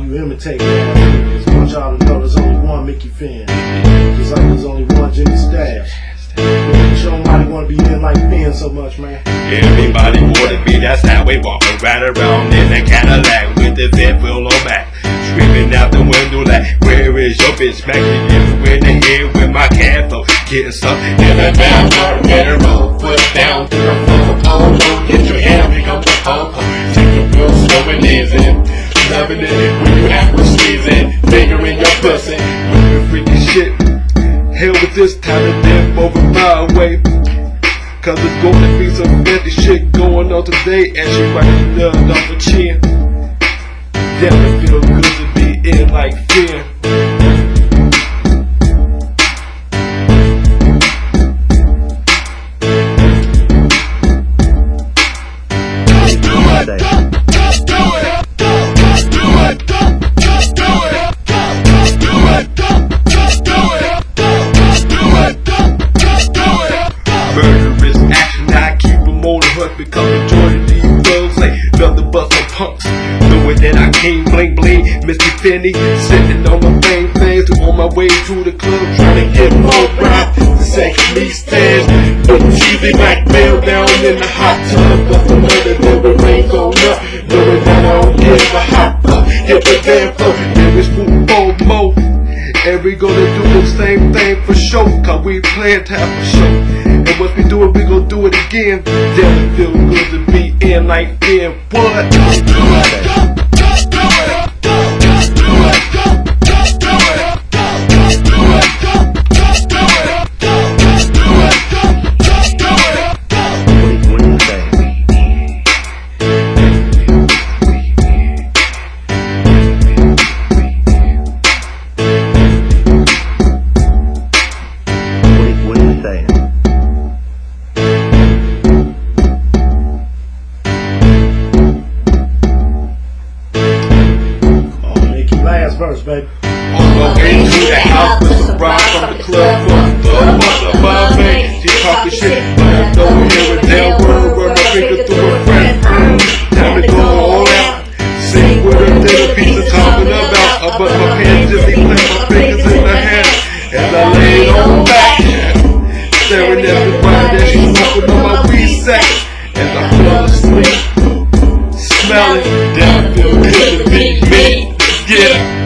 you imitate that. Just want y'all to know there's only one Mickey Finn. Just like there's only one Jimmy Stash. Nobody wanna be in like Finn so much, man. Everybody wanna be, that's how we walk right around in a Cadillac with the fifth wheel on back. Screaming out the window like, where is your bitch? Smacking you in the head with my cat flow. Getting stuck in a down better roll. Foot down to the floor. Oh, get your hand, here comes the pole. Take it real slow and easy. Loving it when you have to squeeze it. Finger in your pussy. With the freaky shit. Hell with this time of death over my way. Cause it's gonna be some fancy shit going on today. And she writing love off her chin. Damn, it feel good to be in like Finn. Murderous action, I keep them on the hook. Become a joy to these thugs, like nothing but some punks. Knowing that I came bling bling, Mr. Finney, sitting on my main things, on my way to the club, trying to get more rap. The second me stand, but cheesy blackmail down in the hot tub, but the mother never ain't gon' up. Knowing that I don't give a hot fuck, hit the damn floor, there is food for more. And we gonna do the same thing for sure, cause we plan to have a show. And once we do it, we gon' do it again. Damn, it feel good to be in like Finn. What? Just do it. Just do it. Just do it. Just do it. Just do it. Just do it. Just do it. Just do it. What do you say? What are you saying? Last verse, baby. On my way to the house with some rock from the club, from the mother of my man. She talking shit, but I don't hear a damn word. Run my finger through her friend. Time to go all out. Sing with a little piece of talking about. I bust my pants just play my fingers in the hand. As I lay on back, staring at the body that she's smoking on my weed sack. As I fell asleep, smelling, damn, feel good to be me. Yeah.